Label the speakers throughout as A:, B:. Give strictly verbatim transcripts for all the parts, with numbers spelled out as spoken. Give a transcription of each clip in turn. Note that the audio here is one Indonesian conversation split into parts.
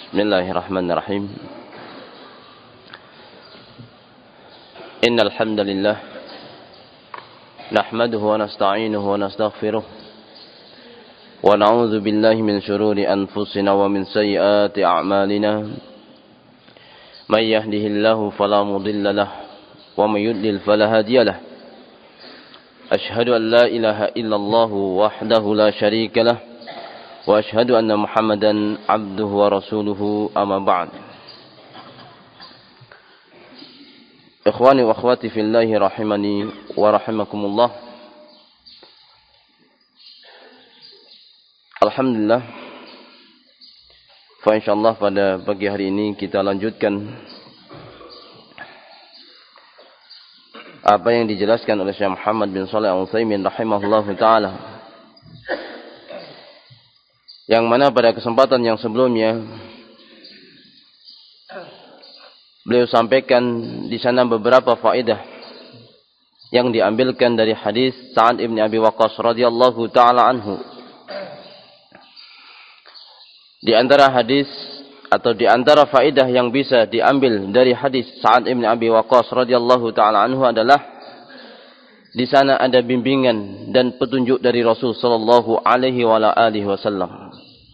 A: Bismillahirrahmanirrahim. Innal hamdalillah nahmaduhu wa nasta'inuhu wa nastaghfiruh wa na'udzu billahi min shururi anfusina wa min sayyiati a'malina. May yahdihillahu fala mudilla lahu wa may yudlil fala hadiya lahu. Ashhadu an la ilaha illallah wahdahu la syarika lahu wa ashhadu anna Muhammadan abduhu wa rasuluhu amma ba'd. Ikhwani wa akhwati fillahi rahimani wa rahimakumullah. Alhamdulillah. Fa insyaallah pada pagi hari ini kita lanjutkan apa yang dijelaskan oleh Syekh Muhammad bin Shalih Al-Utsaimin rahimahullahu taala. Yang mana pada kesempatan yang sebelumnya beliau sampaikan di sana beberapa faedah yang diambilkan dari hadis Sa'ad ibn Abi Waqqas radhiyallahu taala anhu. Di antara hadis atau di antara faedah yang bisa diambil dari hadis Sa'ad ibn Abi Waqqas radhiyallahu taala anhu adalah di sana ada bimbingan dan petunjuk dari Rasul sallallahu alaihi wa alihi wasallam.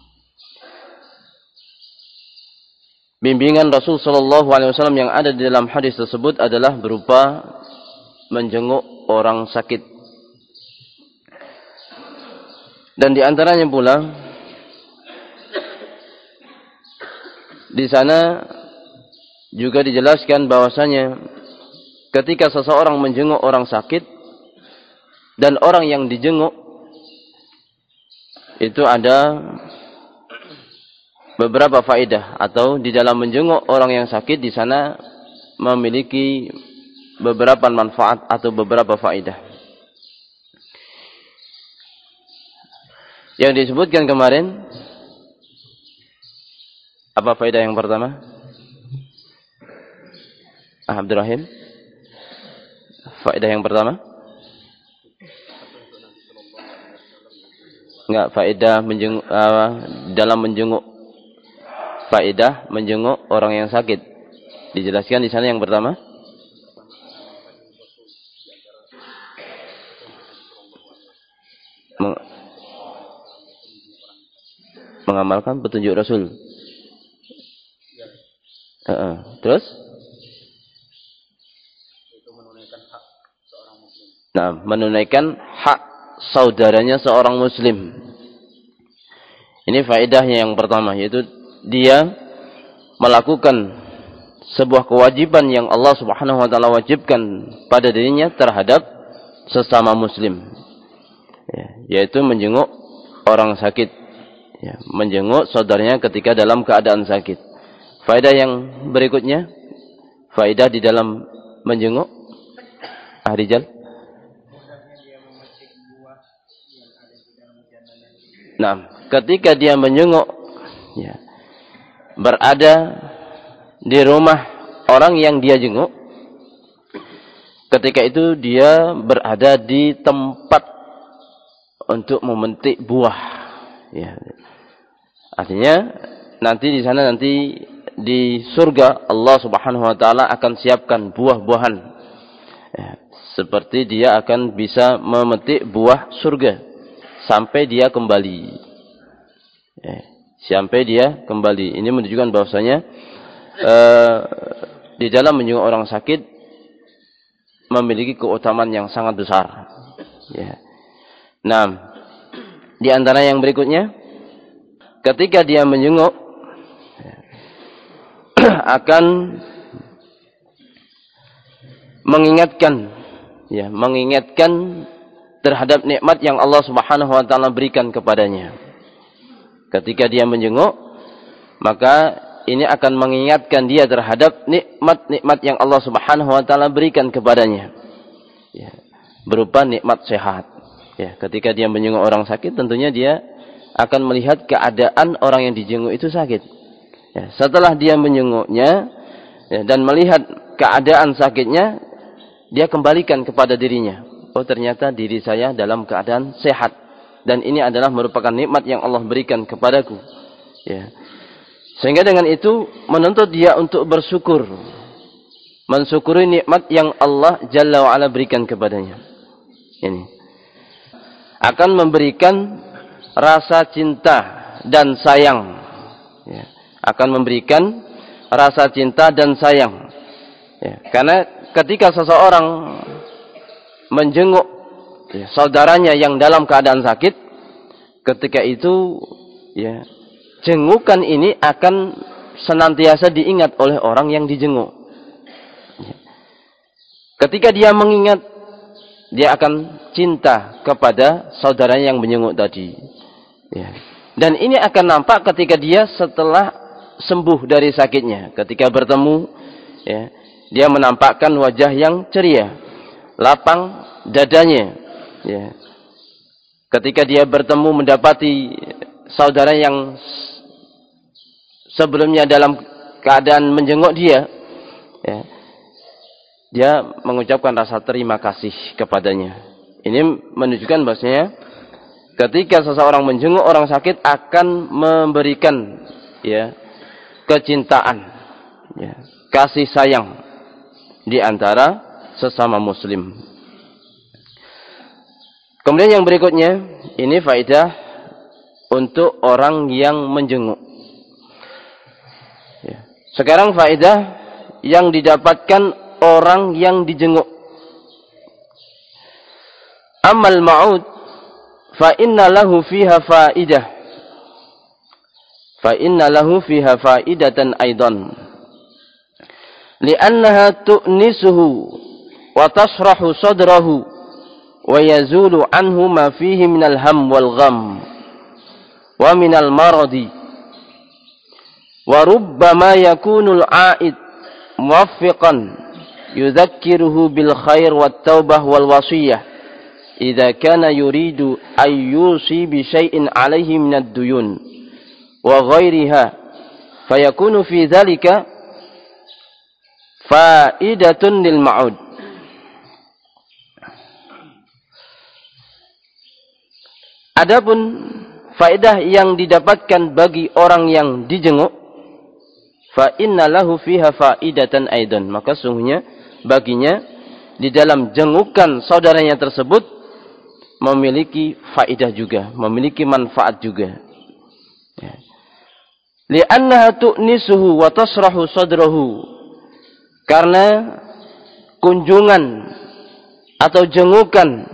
A: Bimbingan Rasul sallallahu alaihi wasallam yang ada di dalam hadis tersebut adalah berupa menjenguk orang sakit. Dan di antaranya pula di sana juga dijelaskan bahwasanya ketika seseorang menjenguk orang sakit dan orang yang dijenguk itu ada beberapa faedah, atau di dalam menjenguk orang yang sakit di sana memiliki beberapa manfaat atau beberapa faedah. Yang disebutkan kemarin, apa faedah yang pertama? Ah, Abdurrahim. Faedah yang pertama? Enggak, faedah menjenguk uh, dalam menjenguk. Faedah menjenguk orang yang sakit. Dijelaskan di sana yang pertama. Meng mengamalkan petunjuk Rasul. Uh -uh. Terus? Nah, menunaikan hak saudaranya seorang muslim. Ini faedahnya yang pertama, yaitu dia melakukan sebuah kewajiban yang Allah Subhanahu wa taala wajibkan pada dirinya terhadap sesama muslim, ya, yaitu menjenguk orang sakit, ya, menjenguk saudaranya ketika dalam keadaan sakit. Faedah yang berikutnya, faedah di dalam menjenguk ahrijal. Nah, ketika dia menjenguk, ya, berada di rumah orang yang dia jenguk, ketika itu dia berada di tempat untuk memetik buah, ya. Artinya nanti di sana, nanti di surga Allah Subhanahu wa taala akan siapkan buah-buahan, ya, seperti dia akan bisa memetik buah surga sampai dia kembali, ya, sampai dia kembali. Ini menunjukkan bahwasanya uh, di dalam menjenguk orang sakit memiliki keutamaan yang sangat besar, ya. Nah, di antara yang berikutnya, ketika dia menjenguk, akan mengingatkan, ya, mengingatkan terhadap nikmat yang Allah Subhanahu wa taala berikan kepadanya. Ketika dia menjenguk, maka ini akan mengingatkan dia terhadap nikmat-nikmat yang Allah Subhanahu wa taala berikan kepadanya, ya, berupa nikmat sehat. Ya, ketika dia menjenguk orang sakit, tentunya dia akan melihat keadaan orang yang dijenguk itu sakit. Ya, setelah dia menjenguknya, ya, dan melihat keadaan sakitnya, dia kembalikan kepada dirinya. Oh, ternyata diri saya dalam keadaan sehat. Dan ini adalah merupakan nikmat yang Allah berikan kepadaku. Ya. Sehingga dengan itu menuntut dia untuk bersyukur, mensyukuri nikmat yang Allah Jalla wa'ala berikan kepadanya. Ini akan memberikan rasa cinta dan sayang, ya. Akan memberikan rasa cinta dan sayang, ya. Karena ketika seseorang menjenguk, ya, saudaranya yang dalam keadaan sakit, ketika itu, ya, jengukan ini akan senantiasa diingat oleh orang yang dijenguk. Ketika dia mengingat, dia akan cinta kepada saudaranya yang menjenguk tadi. Ya. Dan ini akan nampak ketika dia setelah sembuh dari sakitnya. Ketika bertemu, ya, dia menampakkan wajah yang ceria, lapang dadanya. Ya. Ketika dia bertemu mendapati saudara yang sebelumnya dalam keadaan menjenguk dia, ya, dia mengucapkan rasa terima kasih kepadanya. Ini menunjukkan bahwasanya ketika seseorang menjenguk orang sakit akan memberikan, ya, kecintaan, ya, kasih sayang di antara sesama muslim. Kemudian yang berikutnya, ini faedah untuk orang yang menjenguk. Ya. Sekarang faedah yang didapatkan orang yang dijenguk. Amal ma'ud fa inna lahu fiha faidah. Fa inna lahu fiha faidatan aidan. Li'annaha tu'nisuhu wa tashrahu sadrahu wa yazulu anhu ma fihi minal ham wal gham wa minal maradi. Wa rubbama yakunul a'id muwaffiqan yudhakkiruhu bil khair wat taubah wal wasiyah idza kana yuridu ay yusi bi syai'in alaihi minad duyun wa ghairiha fayakunu fi dhalika faidatun lil ma'ud. Adapun faedah yang didapatkan bagi orang yang dijenguk, fa inna lahu fiha faidatan aidan, maka sungguhnya baginya di dalam jengukan saudaranya tersebut memiliki faidah juga, memiliki manfaat juga. Ya. Li'annaha tu'nisuhu wa tasrahu sadrahu, karena kunjungan atau jengukan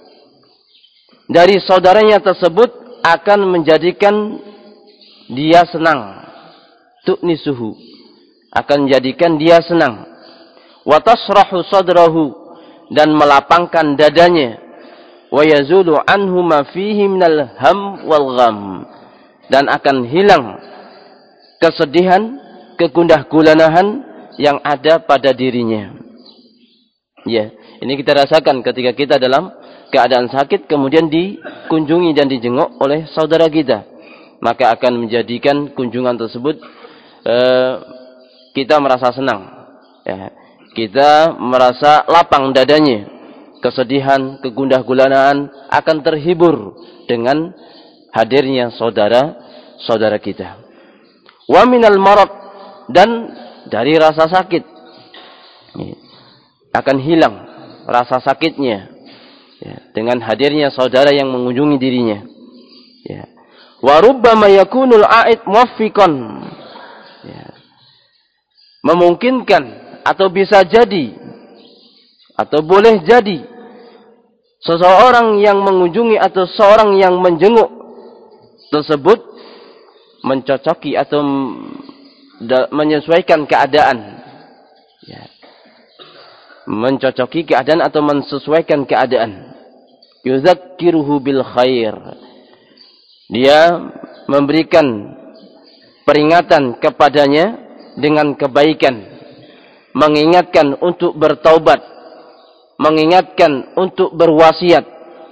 A: dari saudaranya tersebut akan menjadikan dia senang. Tu'nisuhu, akan menjadikan dia senang. Wa tasrahu sadrahu, dan melapangkan dadanya. Wa yazulu anhu ma fihi minal ham wal gham, dan akan hilang kesedihan, kegundah gulanahan yang ada pada dirinya. Ya, ini kita rasakan ketika kita dalam keadaan sakit kemudian dikunjungi dan dijenguk oleh saudara kita, maka akan menjadikan kunjungan tersebut eh, kita merasa senang, ya. Kita merasa lapang dadanya, kesedihan, kegundah gulanaan akan terhibur dengan hadirnya saudara-saudara kita. Wa minal marad, dan dari rasa sakit, ya, akan hilang rasa sakitnya, ya, dengan hadirnya saudara yang mengunjungi dirinya. Ya. Wa rubbama yakunul a'id muwaffiqan, ya, memungkinkan atau bisa jadi atau boleh jadi seseorang yang mengunjungi atau seorang yang menjenguk tersebut mencocoki atau menyesuaikan keadaan, ya, mencocoki keadaan atau mensesuaikan keadaan. Yuzakkiruhu bil khair, dia memberikan peringatan kepadanya dengan kebaikan, mengingatkan untuk bertaubat, mengingatkan untuk berwasiat.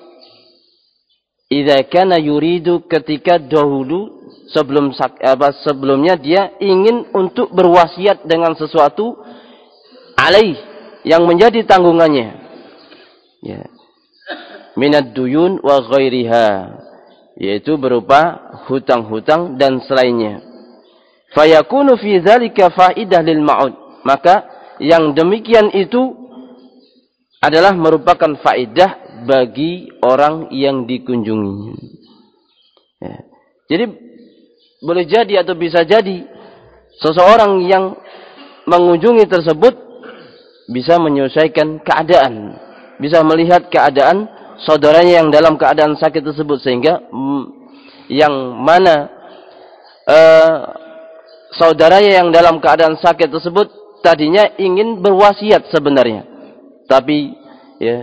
A: Idza kana yuridu, ketika dahulu sebelum apa, sebelumnya dia ingin untuk berwasiat dengan sesuatu alaih, yang menjadi tanggungannya, ya, minad duyun wa ghairiha, yaitu berupa hutang-hutang dan selainnya. fayakunu fi dzalika faidah lil ma'ud. Maka yang demikian itu adalah merupakan faedah bagi orang yang dikunjungi. Ya. Jadi boleh jadi atau bisa jadi seseorang yang mengunjungi tersebut bisa menyelesaikan keadaan, bisa melihat keadaan saudaranya yang dalam keadaan sakit tersebut, sehingga mm, yang mana uh, saudaranya yang dalam keadaan sakit tersebut tadinya ingin berwasiat sebenarnya, tapi ya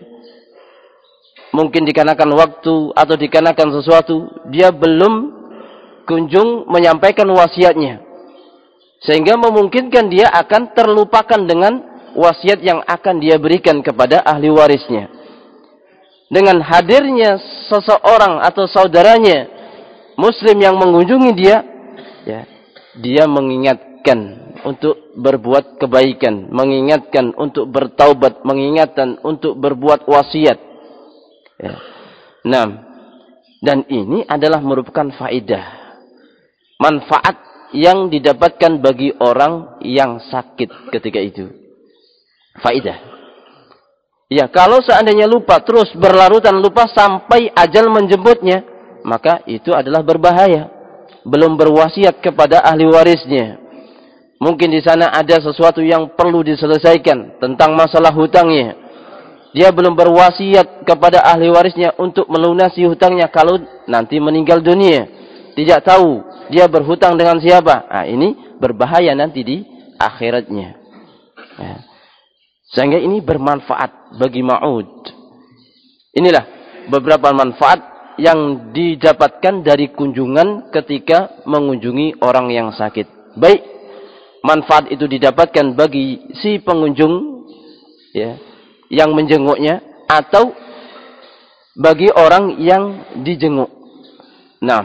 A: mungkin dikarenakan waktu atau dikarenakan sesuatu dia belum kunjung menyampaikan wasiatnya, sehingga memungkinkan dia akan terlupakan dengan wasiat yang akan dia berikan kepada ahli warisnya. Dengan hadirnya seseorang atau saudaranya muslim yang mengunjungi dia, ya, dia mengingatkan untuk berbuat kebaikan, mengingatkan untuk bertaubat, mengingatkan untuk berbuat wasiat. Ya. Nah, dan ini adalah merupakan faedah, manfaat yang didapatkan bagi orang yang sakit ketika itu. Faedah. Ya, kalau seandainya lupa, terus berlarutan lupa sampai ajal menjemputnya, maka itu adalah berbahaya. Belum berwasiat kepada ahli warisnya. Mungkin di sana ada sesuatu yang perlu diselesaikan tentang masalah hutangnya. Dia belum berwasiat kepada ahli warisnya untuk melunasi hutangnya kalau nanti meninggal dunia. Tidak tahu dia berhutang dengan siapa. Nah, ini berbahaya nanti di akhiratnya. Ya. Sehingga ini bermanfaat bagi ma'ud. Inilah beberapa manfaat yang didapatkan dari kunjungan ketika mengunjungi orang yang sakit. Baik manfaat itu didapatkan bagi si pengunjung, ya, yang menjenguknya, atau bagi orang yang dijenguk. Nah,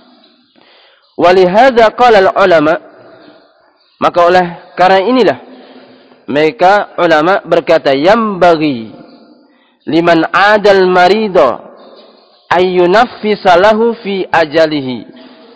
A: walihada qala al-ulama, maka oleh karena inilah mereka ulama berkata, yang bagi liman adal marido ayyunaffisa lahu fi ajalihi.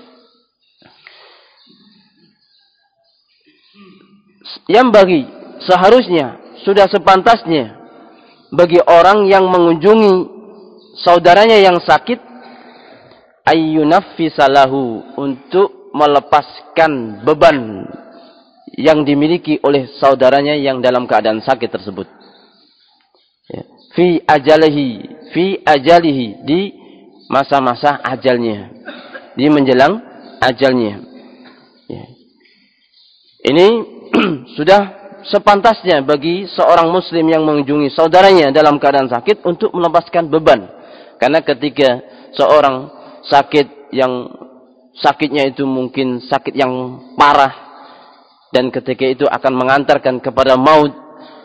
A: Yang bagi seharusnya, sudah sepantasnya bagi orang yang mengunjungi saudaranya yang sakit, ayyunaffisa lahu, untuk melepaskan beban yang dimiliki oleh saudaranya yang dalam keadaan sakit tersebut. Ya. Fi ajalihi, fi ajalihi, di masa-masa ajalnya, di menjelang ajalnya. Ya. Ini sudah sepantasnya bagi seorang muslim yang mengunjungi saudaranya dalam keadaan sakit untuk melepaskan beban. Karena ketika seorang sakit yang sakitnya itu mungkin sakit yang parah, dan ketika itu akan mengantarkan kepada maut,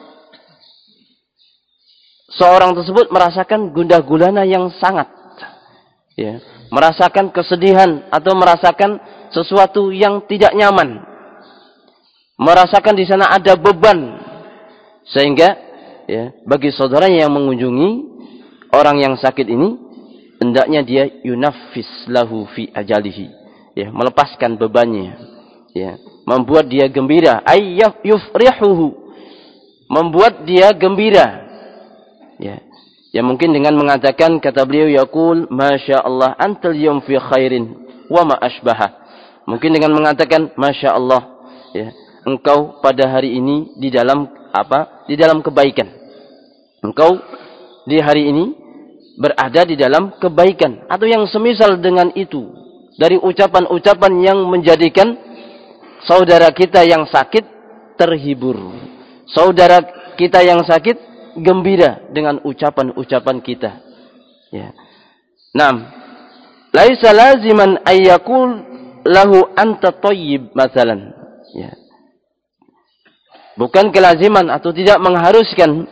A: seorang tersebut merasakan gundah gulana yang sangat, ya, merasakan kesedihan atau merasakan sesuatu yang tidak nyaman, merasakan di sana ada beban, sehingga ya, bagi saudaranya yang mengunjungi orang yang sakit ini, hendaknya dia yunaffis lahu fi ajalihi, ya, melepaskan bebannya, ya, membuat dia gembira, ayyaf yufrihuhu, membuat dia gembira, ya, ya, mungkin dengan mengatakan, kata beliau, yaqul masya Allah antal yawm fi khairin wa ma ashbaha, mungkin dengan mengatakan masya Allah, ya, engkau pada hari ini di dalam apa? Di dalam kebaikan. Engkau di hari ini berada di dalam kebaikan, atau yang semisal dengan itu dari ucapan-ucapan yang menjadikan saudara kita yang sakit terhibur, saudara kita yang sakit gembira dengan ucapan-ucapan kita. Ya. Naam, laisa laziman ayyakul lahu anta thayyib masalan. Ya. Bukan kelaziman atau tidak mengharuskan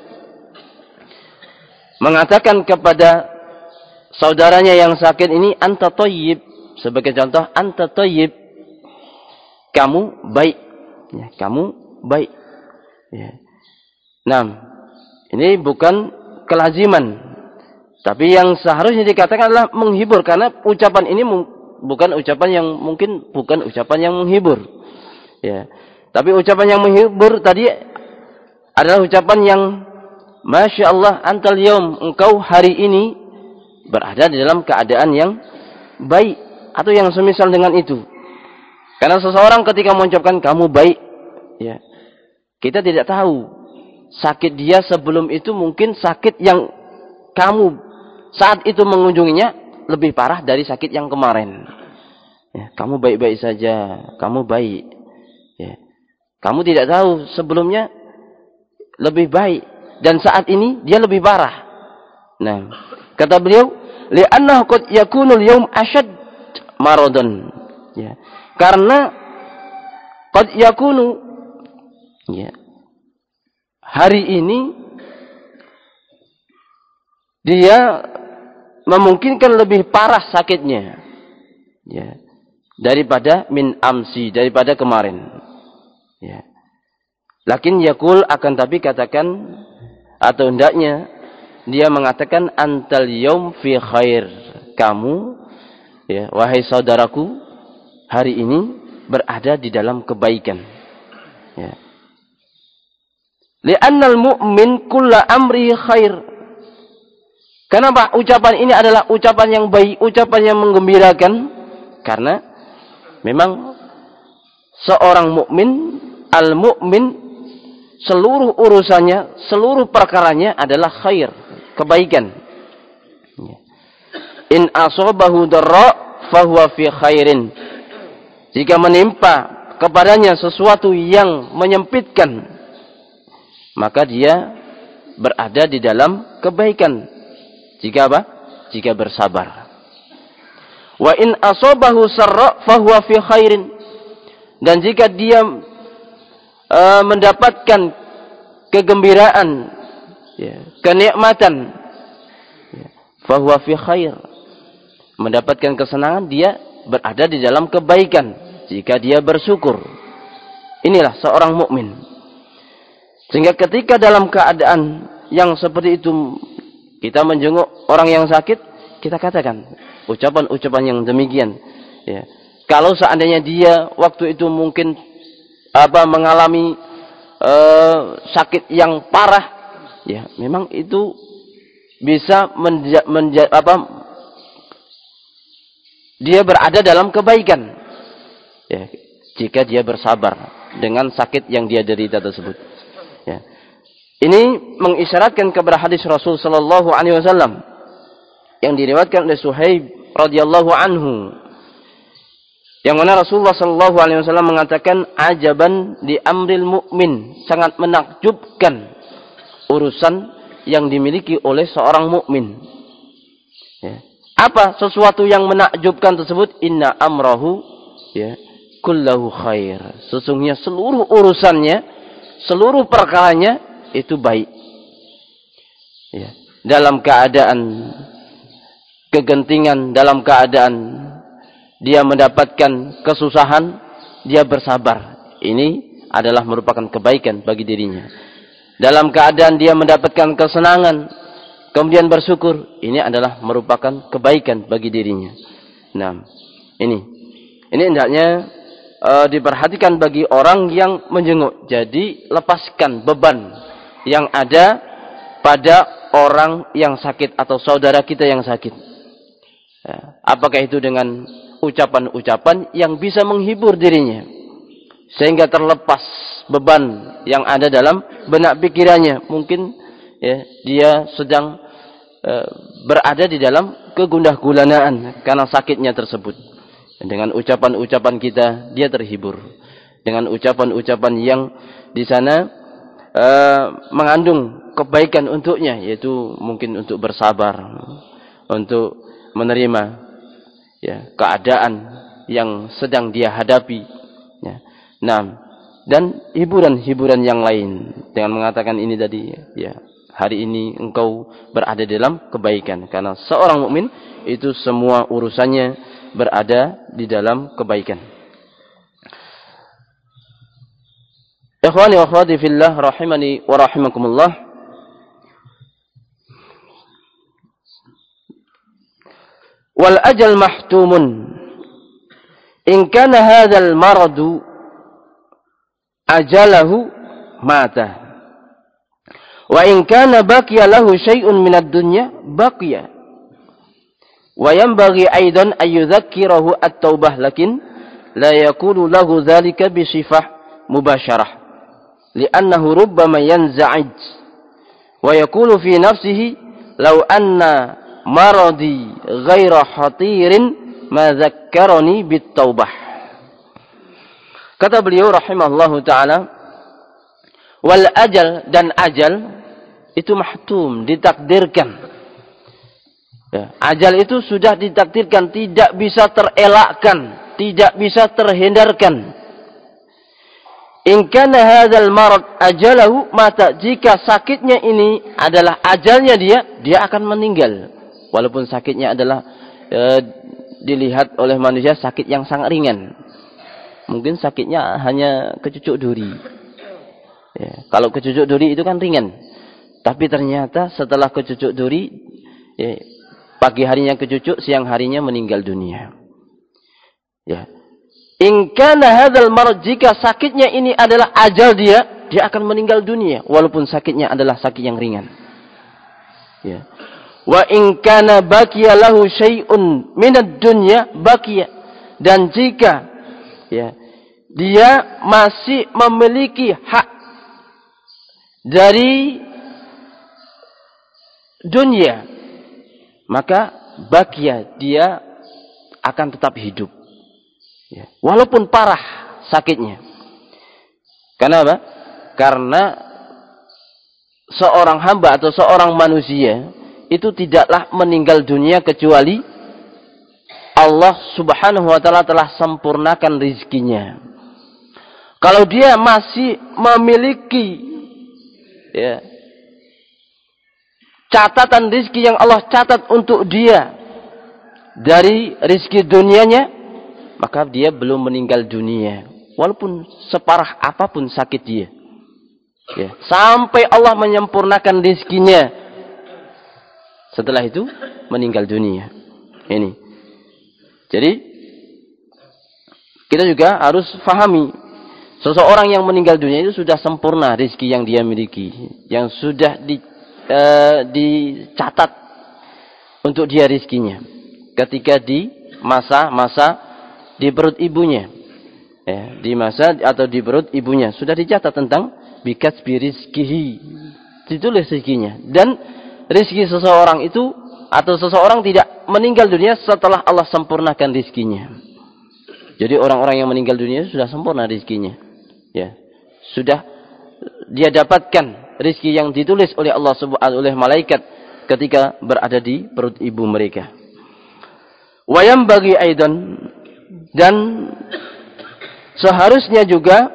A: mengatakan kepada saudaranya yang sakit ini anta thayyib, sebagai contoh anta thayyib, kamu baik, ya, kamu baik. Ya. Nah, ini bukan kelaziman, tapi yang seharusnya dikatakan adalah menghibur, karena ucapan ini bukan ucapan yang mungkin bukan ucapan yang menghibur. Ya. Tapi ucapan yang menghibur tadi adalah ucapan yang Masya Allah antal yaum, engkau hari ini berada di dalam keadaan yang baik atau yang semisal dengan itu. Karena seseorang ketika mengucapkan kamu baik, ya, kita tidak tahu sakit dia sebelum itu mungkin sakit yang kamu saat itu mengunjunginya lebih parah dari sakit yang kemarin. Ya, kamu baik-baik saja, kamu baik. Ya. Kamu tidak tahu sebelumnya lebih baik dan saat ini dia lebih parah. Nah, kata beliau, li'annahu qad yakunu al-yawm ashad maradan. Ya. Karena qad yakunu, ya, hari ini dia memungkinkan lebih parah sakitnya, ya, daripada min amsi, daripada kemarin. Ya. Lakin yakul akan tapi katakan atau hendaknya dia mengatakan antal yaum fi khair. Kamu, ya, wahai saudaraku, hari ini berada di dalam kebaikan. Ya. Li'annal mu'min kulla amri khair. Kenapa ucapan ini adalah ucapan yang baik, ucapan yang menggembirakan? Karena memang seorang mukmin, al-mukmin, seluruh urusannya, seluruh perkaranya adalah khair, kebaikan. In asabahu darra fahuwa fi khairin. Jika menimpa kepadanya sesuatu yang menyempitkan, maka dia berada di dalam kebaikan. Jika apa? Jika bersabar. Wa in asabahu sarra fahuwa fi khairin. Dan jika dia uh, mendapatkan kegembiraan, ya, kenikmatan, ya, fahuwa fi khair. Mendapatkan kesenangan, dia berada di dalam kebaikan jika dia bersyukur. Inilah seorang mukmin. Sehingga ketika dalam keadaan yang seperti itu kita menjenguk orang yang sakit, kita katakan ucapan-ucapan yang demikian. Ya. Kalau seandainya dia waktu itu mungkin apa mengalami uh, sakit yang parah, ya memang itu bisa menja, menja, apa, dia berada dalam kebaikan. Ya, jika dia bersabar dengan sakit yang dia derita tersebut. Ya. Ini mengisyaratkan kepada hadis Rasul sallallahu alaihi wasallam yang diriwayatkan oleh Suhaib radhiyallahu anhu. Yang mana Rasulullah sallallahu alaihi wasallam mengatakan ajaban di amril mukmin, sangat menakjubkan urusan yang dimiliki oleh seorang mukmin. Ya. Apa sesuatu yang menakjubkan tersebut? Inna amrahu, ya, kullahu khair. Sesungguhnya seluruh urusannya, seluruh perkaranya itu baik. Ya. Dalam keadaan kegentingan, dalam keadaan dia mendapatkan kesusahan, dia bersabar. Ini adalah merupakan kebaikan bagi dirinya. Dalam keadaan dia mendapatkan kesenangan, kemudian bersyukur, ini adalah merupakan kebaikan bagi dirinya. Nah, ini. Ini hendaknya uh, diperhatikan bagi orang yang menjenguk. Jadi, lepaskan beban yang ada pada orang yang sakit atau saudara kita yang sakit. Ya, apakah itu dengan ucapan-ucapan yang bisa menghibur dirinya sehingga terlepas beban yang ada dalam benak pikirannya. Mungkin, ya, dia sedang e, berada di dalam kegundah gulanaan karena sakitnya tersebut. Dan dengan ucapan-ucapan kita dia terhibur dengan ucapan-ucapan yang di sana e, mengandung kebaikan untuknya, yaitu mungkin untuk bersabar, untuk menerima, ya, keadaan yang sedang dia hadapi, ya. Nah, dan hiburan-hiburan yang lain dengan mengatakan ini tadi, ya, hari ini engkau berada dalam kebaikan karena seorang mukmin itu semua urusannya berada di dalam kebaikan. Ikhwani wa akhwati fillah rahimani wa rahimakumullah. Wal ajal mahtumun in kana hadzal maradu ajalahu mata. Wa in kana baqiya lahu syai'un minad dunya baqiya. Wa yanbaghi aidan ay yudzakkirahu at-taubah lakin la yaqulu lahu dzalika bi sifah mubasyarah. Li'annahu rubbama yanza'ij wa yaqulu fi nafsihi law anna maradi ghaira khatirin ma dzakkarani bit taubah. Kata beliau rahimahullahu taala, wal ajal, dan ajal itu mahtum, ditakdirkan. Ya, ajal itu sudah ditakdirkan, tidak bisa terelakkan, tidak bisa terhindarkan. In kana hadzal marad ajalahu mata, jika sakitnya ini adalah ajalnya dia, dia akan meninggal. Walaupun sakitnya adalah e, dilihat oleh manusia sakit yang sangat ringan. Mungkin sakitnya hanya kecucuk duri. Ya, kalau kecucuk duri itu kan ringan. Tapi ternyata setelah kecucuk duri, ya, pagi harinya kecucuk, siang harinya meninggal dunia. Ya. In kana hadzal marad, jika sakitnya ini adalah ajal dia, dia akan meninggal dunia walaupun sakitnya adalah sakit yang ringan. Ya. Wa in kana baqiya lahu syai'un minad dunya baqiya, dan jika ya dia masih memiliki hak dari dunia, maka bakia, dia akan tetap hidup. Ya. Walaupun parah sakitnya. Kenapa? Karena seorang hamba atau seorang manusia itu tidaklah meninggal dunia kecuali Allah subhanahu wa ta'ala telah sempurnakan rizkinya. Kalau dia masih memiliki ya, catatan rizki yang Allah catat untuk dia dari rizki dunianya, maka dia belum meninggal dunia walaupun separah apapun sakit dia ya, sampai Allah menyempurnakan rizkinya, setelah itu meninggal dunia. Ini jadi kita juga harus fahami, seseorang yang meninggal dunia itu sudah sempurna rizki yang dia miliki, yang sudah di E, dicatat untuk dia rizkinya ketika di masa-masa di perut ibunya, ya, di masa atau di perut ibunya sudah dicatat tentang bikas birizkihi, ditulis rizkinya. Dan rizki seseorang itu atau seseorang tidak meninggal dunia setelah Allah sempurnakan rizkinya. Jadi orang-orang yang meninggal dunia sudah sempurna rizkinya, ya, sudah dia dapatkan rizki yang ditulis oleh Allah subhanahu oleh malaikat ketika berada di perut ibu mereka. Wayam bagi aidan, dan seharusnya juga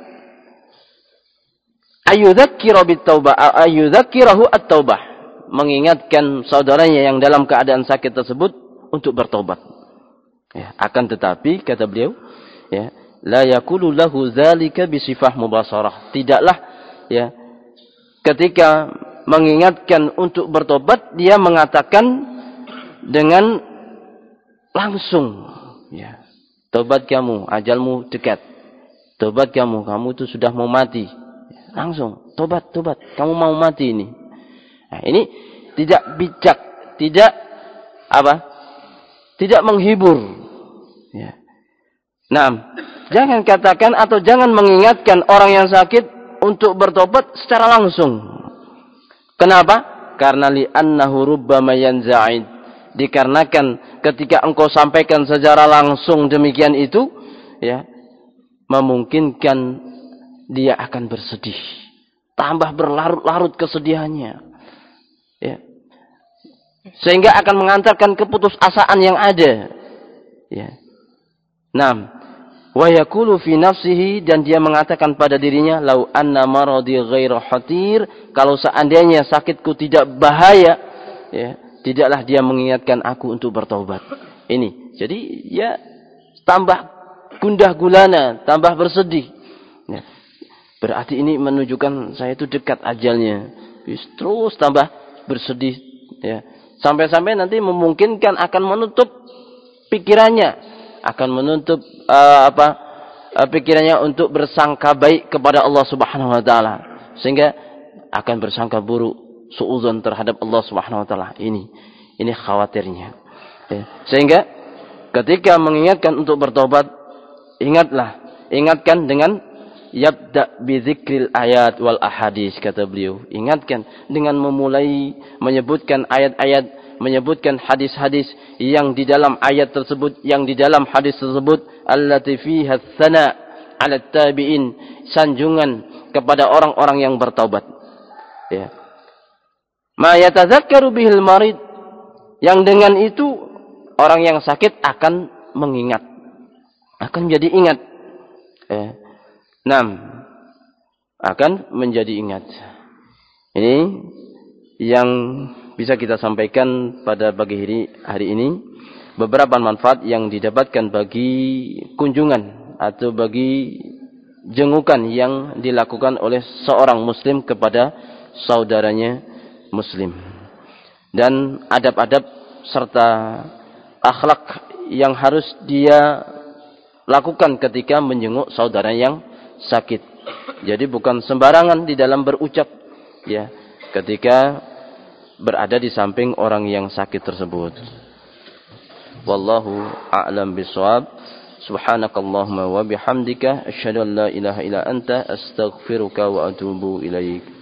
A: ayudzakkira bit taubah, ayudzakkirahu at-taubah, mengingatkan saudaranya yang dalam keadaan sakit tersebut untuk bertobat. Ya, akan tetapi kata beliau, ya, la yaqulu lahu dzalika bi sifah mubasharah, tidaklah ya ketika mengingatkan untuk bertobat dia mengatakan dengan langsung, ya, tobat kamu, ajalmu dekat, tobat kamu, kamu itu sudah mau mati, langsung tobat, tobat, kamu mau mati ini. Nah, ini tidak bijak, tidak apa, tidak menghibur, ya. Nah, jangan katakan atau jangan mengingatkan orang yang sakit untuk bertobat secara langsung. Kenapa? Karena li'annahu rubbama yanza'id, dikarenakan ketika engkau sampaikan secara langsung demikian itu, ya, memungkinkan dia akan bersedih, tambah berlarut-larut kesedihannya, ya, sehingga akan mengantarkan keputusasaan yang ada, ya. Nah, wa yaqulu fi nafsihi, dan dia mengatakan pada dirinya, lau anna maradi ghairu khatir, kalau seandainya sakitku tidak bahaya, ya, tidaklah dia mengingatkan aku untuk bertaubat. Ini jadi ya tambah gundah gulana, tambah bersedih, ya. Berarti ini menunjukkan saya itu dekat ajalnya, terus tambah bersedih, ya, sampai-sampai nanti memungkinkan akan menutup pikirannya, akan menutup uh, apa uh, pikirannya untuk bersangka baik kepada Allah Subhanahu wa taala, sehingga akan bersangka buruk, suudzon terhadap Allah Subhanahu wa taala. Ini ini khawatirnya. Ya. Sehingga ketika mengingatkan untuk bertobat, ingatlah, ingatkan dengan yabda bidzikril ayat wal ahadis, kata beliau. Ingatkan dengan memulai menyebutkan ayat-ayat, menyebutkan hadis-hadis yang di dalam ayat tersebut, yang di dalam hadis tersebut, allati fiha tsana 'ala tabi'in, sanjungan kepada orang-orang yang bertaubat. Ya. Ma yatadzakkaru bihil marid, yang dengan itu orang yang sakit akan mengingat, akan jadi ingat. Ya. Enam, akan menjadi ingat. Ini yang bisa kita sampaikan pada pagi hari, hari ini. Beberapa manfaat yang didapatkan bagi kunjungan atau bagi jengukan yang dilakukan oleh seorang muslim kepada saudaranya muslim. Dan adab-adab serta akhlak yang harus dia lakukan ketika menjenguk saudara yang sakit. Jadi bukan sembarangan di dalam berucap, ya, ketika berada di samping orang yang sakit tersebut. Wallahu a'lam bishawab. Subhanakallahumma wa bihamdika asyhadu an la ilaha illa anta astaghfiruka wa atubu ilaik.